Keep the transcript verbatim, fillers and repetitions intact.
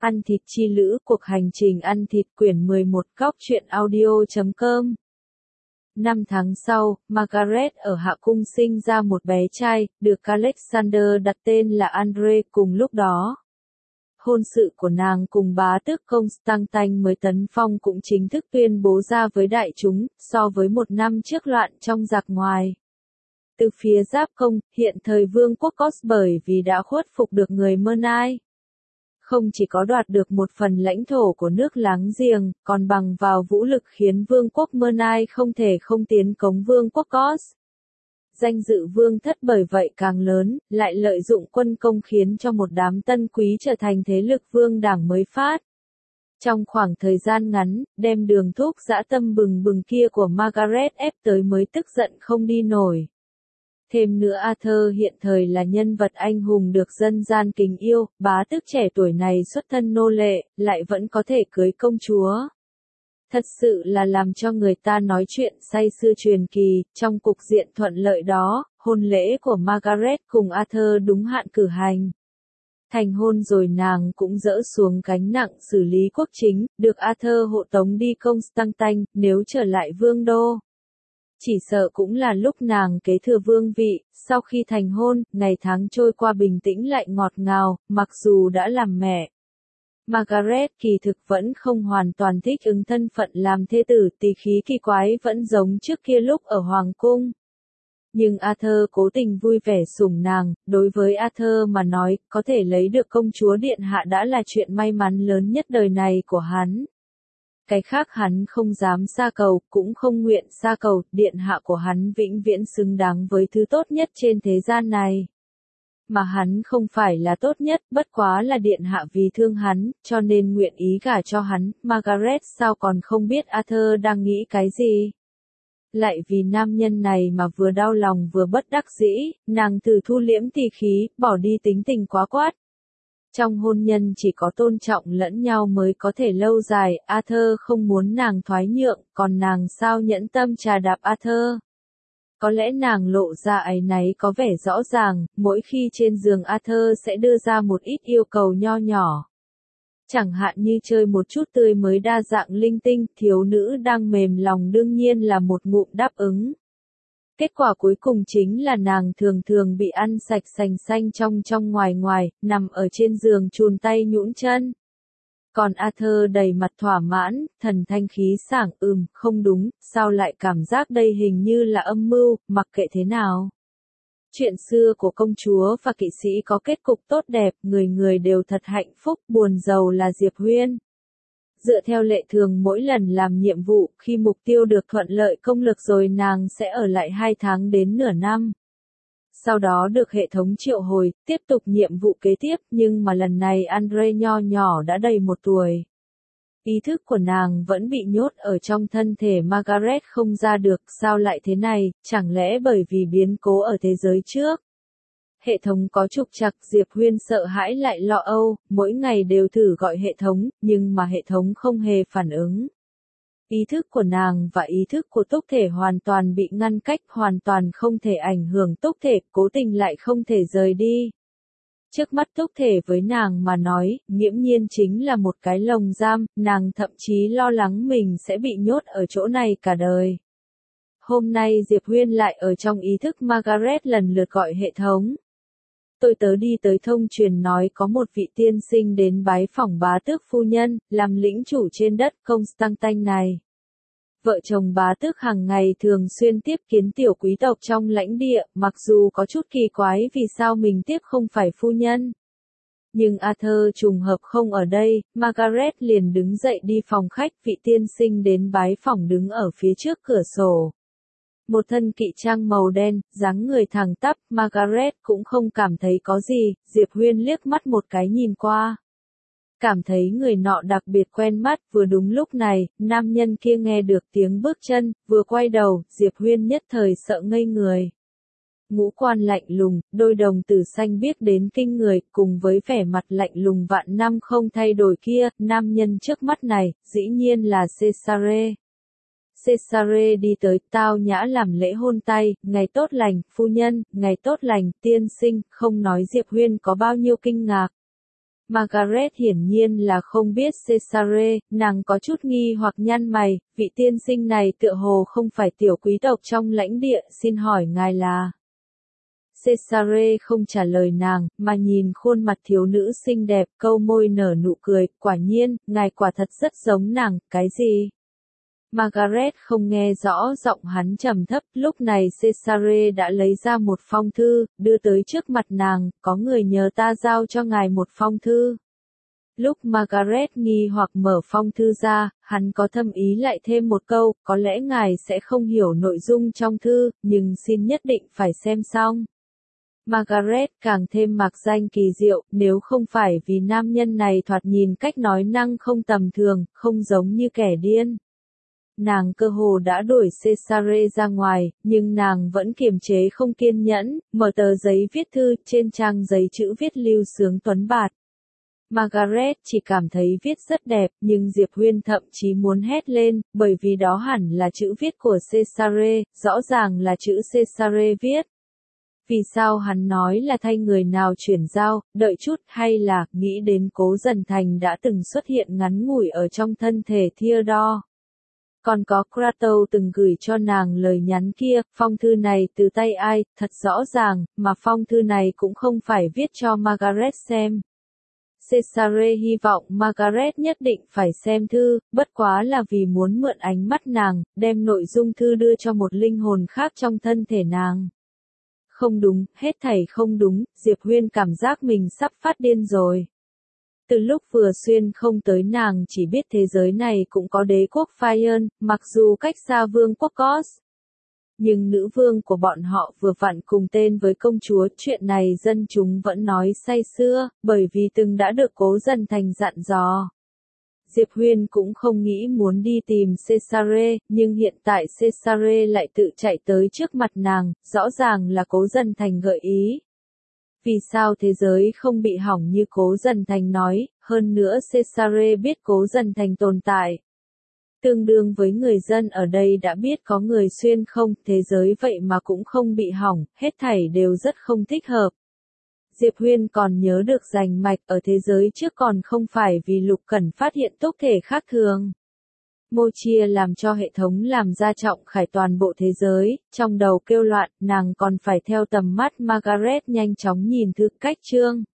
Ăn thịt chi lữ, cuộc hành trình ăn thịt quyển mười một góc truyện audio chấm com. Năm tháng sau, Margaret ở Hạ Cung sinh ra một bé trai, được Alexander đặt tên là Andre. Cùng lúc đó, hôn sự của nàng cùng bá tước Constantine mới tấn phong cũng chính thức tuyên bố ra với đại chúng, so với một năm trước loạn trong giặc ngoài. Từ phía Giáp Công, hiện thời vương quốc Cos bởi vì đã khuất phục được người Mernai, không chỉ có đoạt được một phần lãnh thổ của nước láng giềng, còn bằng vào vũ lực khiến vương quốc Mernai không thể không tiến cống vương quốc Cos. Danh dự vương thất bởi vậy càng lớn, lại lợi dụng quân công khiến cho một đám tân quý trở thành thế lực vương đảng mới phát. Trong khoảng thời gian ngắn, đem đường thuốc dã tâm bừng bừng kia của Margaret ép tới mới tức giận không đi nổi. Thêm nữa Arthur hiện thời là nhân vật anh hùng được dân gian kính yêu, bá tước trẻ tuổi này xuất thân nô lệ, lại vẫn có thể cưới công chúa. Thật sự là làm cho người ta nói chuyện say sưa truyền kỳ. Trong cục diện thuận lợi đó, hôn lễ của Margaret cùng Arthur đúng hạn cử hành. Thành hôn rồi nàng cũng dỡ xuống gánh nặng xử lý quốc chính, được Arthur hộ tống đi Constantine, nếu trở lại vương đô. Chỉ sợ cũng là lúc nàng kế thừa vương vị. Sau khi thành hôn, ngày tháng trôi qua bình tĩnh lại ngọt ngào, mặc dù đã làm mẹ. Margaret kỳ thực vẫn không hoàn toàn thích ứng thân phận làm thê tử, tỳ khí kỳ quái vẫn giống trước kia lúc ở Hoàng cung. Nhưng Arthur cố tình vui vẻ sủng nàng, đối với Arthur mà nói, có thể lấy được công chúa điện hạ đã là chuyện may mắn lớn nhất đời này của hắn. Cái khác hắn không dám xa cầu, cũng không nguyện xa cầu, điện hạ của hắn vĩnh viễn xứng đáng với thứ tốt nhất trên thế gian này. Mà hắn không phải là tốt nhất, bất quá là điện hạ vì thương hắn, cho nên nguyện ý gả cho hắn. Margaret sao còn không biết Arthur đang nghĩ cái gì? Lại vì nam nhân này mà vừa đau lòng vừa bất đắc dĩ, nàng thử thu liễm tỳ khí, bỏ đi tính tình quá quát. Trong hôn nhân chỉ có tôn trọng lẫn nhau mới có thể lâu dài, Arthur không muốn nàng thoái nhượng, còn nàng sao nhẫn tâm trà đạp Arthur. Có lẽ nàng lộ ra áy náy có vẻ rõ ràng, mỗi khi trên giường Arthur sẽ đưa ra một ít yêu cầu nho nhỏ. Chẳng hạn như chơi một chút tươi mới đa dạng linh tinh, thiếu nữ đang mềm lòng đương nhiên là một ngụm đáp ứng. Kết quả cuối cùng chính là nàng thường thường bị ăn sạch sành xanh trong trong ngoài ngoài, nằm ở trên giường chùn tay nhũn chân. Còn Arthur đầy mặt thỏa mãn, thần thanh khí sảng, ừm, không đúng, sao lại cảm giác đây hình như là âm mưu, mặc kệ thế nào. Chuyện xưa của công chúa và kỵ sĩ có kết cục tốt đẹp, người người đều thật hạnh phúc, buồn giàu là Diệp Huyên. Dựa theo lệ thường mỗi lần làm nhiệm vụ, khi mục tiêu được thuận lợi công lực rồi nàng sẽ ở lại hai tháng đến nửa năm. Sau đó được hệ thống triệu hồi, tiếp tục nhiệm vụ kế tiếp, nhưng mà lần này Andre nho nhỏ đã đầy một tuổi. Ý thức của nàng vẫn bị nhốt ở trong thân thể Margaret không ra được, sao lại thế này, chẳng lẽ bởi vì biến cố ở thế giới trước? Hệ thống có trục trặc, Diệp Huyên sợ hãi lại lo âu, mỗi ngày đều thử gọi hệ thống, nhưng mà hệ thống không hề phản ứng. Ý thức của nàng và ý thức của túc thể hoàn toàn bị ngăn cách, hoàn toàn không thể ảnh hưởng túc thể, cố tình lại không thể rời đi. Trước mắt túc thể với nàng mà nói, nghiễm nhiên chính là một cái lồng giam, nàng thậm chí lo lắng mình sẽ bị nhốt ở chỗ này cả đời. Hôm nay Diệp Huyên lại ở trong ý thức Margaret lần lượt gọi hệ thống. Tôi tớ đi tới thông truyền nói có một vị tiên sinh đến bái phỏng bá tước phu nhân, làm lĩnh chủ trên đất Constantine này. Vợ chồng bá tước hàng ngày thường xuyên tiếp kiến tiểu quý tộc trong lãnh địa, mặc dù có chút kỳ quái vì sao mình tiếp không phải phu nhân. Nhưng Arthur trùng hợp không ở đây, Margaret liền đứng dậy đi phòng khách, vị tiên sinh đến bái phỏng đứng ở phía trước cửa sổ. Một thân kỵ trang màu đen, dáng người thẳng tắp, Margaret cũng không cảm thấy có gì, Diệp Huyên liếc mắt một cái nhìn qua. Cảm thấy người nọ đặc biệt quen mắt, vừa đúng lúc này, nam nhân kia nghe được tiếng bước chân, vừa quay đầu, Diệp Huyên nhất thời sợ ngây người. Ngũ quan lạnh lùng, đôi đồng tử xanh biếc đến kinh người, cùng với vẻ mặt lạnh lùng vạn năm không thay đổi kia, nam nhân trước mắt này, dĩ nhiên là Cesare. Cesare đi tới, tao nhã làm lễ hôn tay, ngày tốt lành, phu nhân, ngày tốt lành, tiên sinh, không nói Diệp Huyên có bao nhiêu kinh ngạc. Margaret hiển nhiên là không biết Cesare, nàng có chút nghi hoặc nhăn mày, vị tiên sinh này tựa hồ không phải tiểu quý tộc trong lãnh địa, xin hỏi ngài là... Cesare không trả lời nàng, mà nhìn khuôn mặt thiếu nữ xinh đẹp, câu môi nở nụ cười, quả nhiên, ngài quả thật rất giống nàng, cái gì? Margaret không nghe rõ giọng hắn trầm thấp, lúc này Cesare đã lấy ra một phong thư, đưa tới trước mặt nàng, có người nhờ ta giao cho ngài một phong thư. Lúc Margaret nghi hoặc mở phong thư ra, hắn có thâm ý lại thêm một câu, có lẽ ngài sẽ không hiểu nội dung trong thư, nhưng xin nhất định phải xem xong. Margaret càng thêm mạc danh kỳ diệu, nếu không phải vì nam nhân này thoạt nhìn cách nói năng không tầm thường, không giống như kẻ điên. Nàng cơ hồ đã đuổi Cesare ra ngoài, nhưng nàng vẫn kiềm chế không kiên nhẫn, mở tờ giấy viết thư, trên trang giấy chữ viết lưu sướng tuấn bạt. Margaret chỉ cảm thấy viết rất đẹp, nhưng Diệp Huyên thậm chí muốn hét lên, bởi vì đó hẳn là chữ viết của Cesare, rõ ràng là chữ Cesare viết. Vì sao hắn nói là thay người nào chuyển giao, đợi chút, hay là, nghĩ đến Cố Dần Thành đã từng xuất hiện ngắn ngủi ở trong thân thể Theodore. Còn có Kratos từng gửi cho nàng lời nhắn kia, phong thư này từ tay ai, thật rõ ràng, mà phong thư này cũng không phải viết cho Margaret xem. Cesare hy vọng Margaret nhất định phải xem thư, bất quá là vì muốn mượn ánh mắt nàng, đem nội dung thư đưa cho một linh hồn khác trong thân thể nàng. Không đúng, hết thảy không đúng, Diệp Huyên cảm giác mình sắp phát điên rồi. Từ lúc vừa xuyên không tới nàng chỉ biết thế giới này cũng có đế quốc Fire, mặc dù cách xa vương quốc Cos. Nhưng nữ vương của bọn họ vừa vặn cùng tên với công chúa, chuyện này dân chúng vẫn nói say sưa, bởi vì từng đã được Cố Dần Thành dặn dò. Diệp Huyên cũng không nghĩ muốn đi tìm Cesare, nhưng hiện tại Cesare lại tự chạy tới trước mặt nàng, rõ ràng là Cố Dần Thành gợi ý. Vì sao thế giới không bị hỏng như Cố Dần Thành nói, hơn nữa Cesare biết Cố Dần Thành tồn tại. Tương đương với người dân ở đây đã biết có người xuyên không, thế giới vậy mà cũng không bị hỏng, hết thảy đều rất không thích hợp. Diệp Huyên còn nhớ được rành mạch ở thế giới trước còn không phải vì Lục Cẩn phát hiện tốc thể khác thường. Mô chia làm cho hệ thống làm ra trọng khải toàn bộ thế giới, trong đầu kêu loạn, nàng còn phải theo tầm mắt Margaret nhanh chóng nhìn thư cách chương.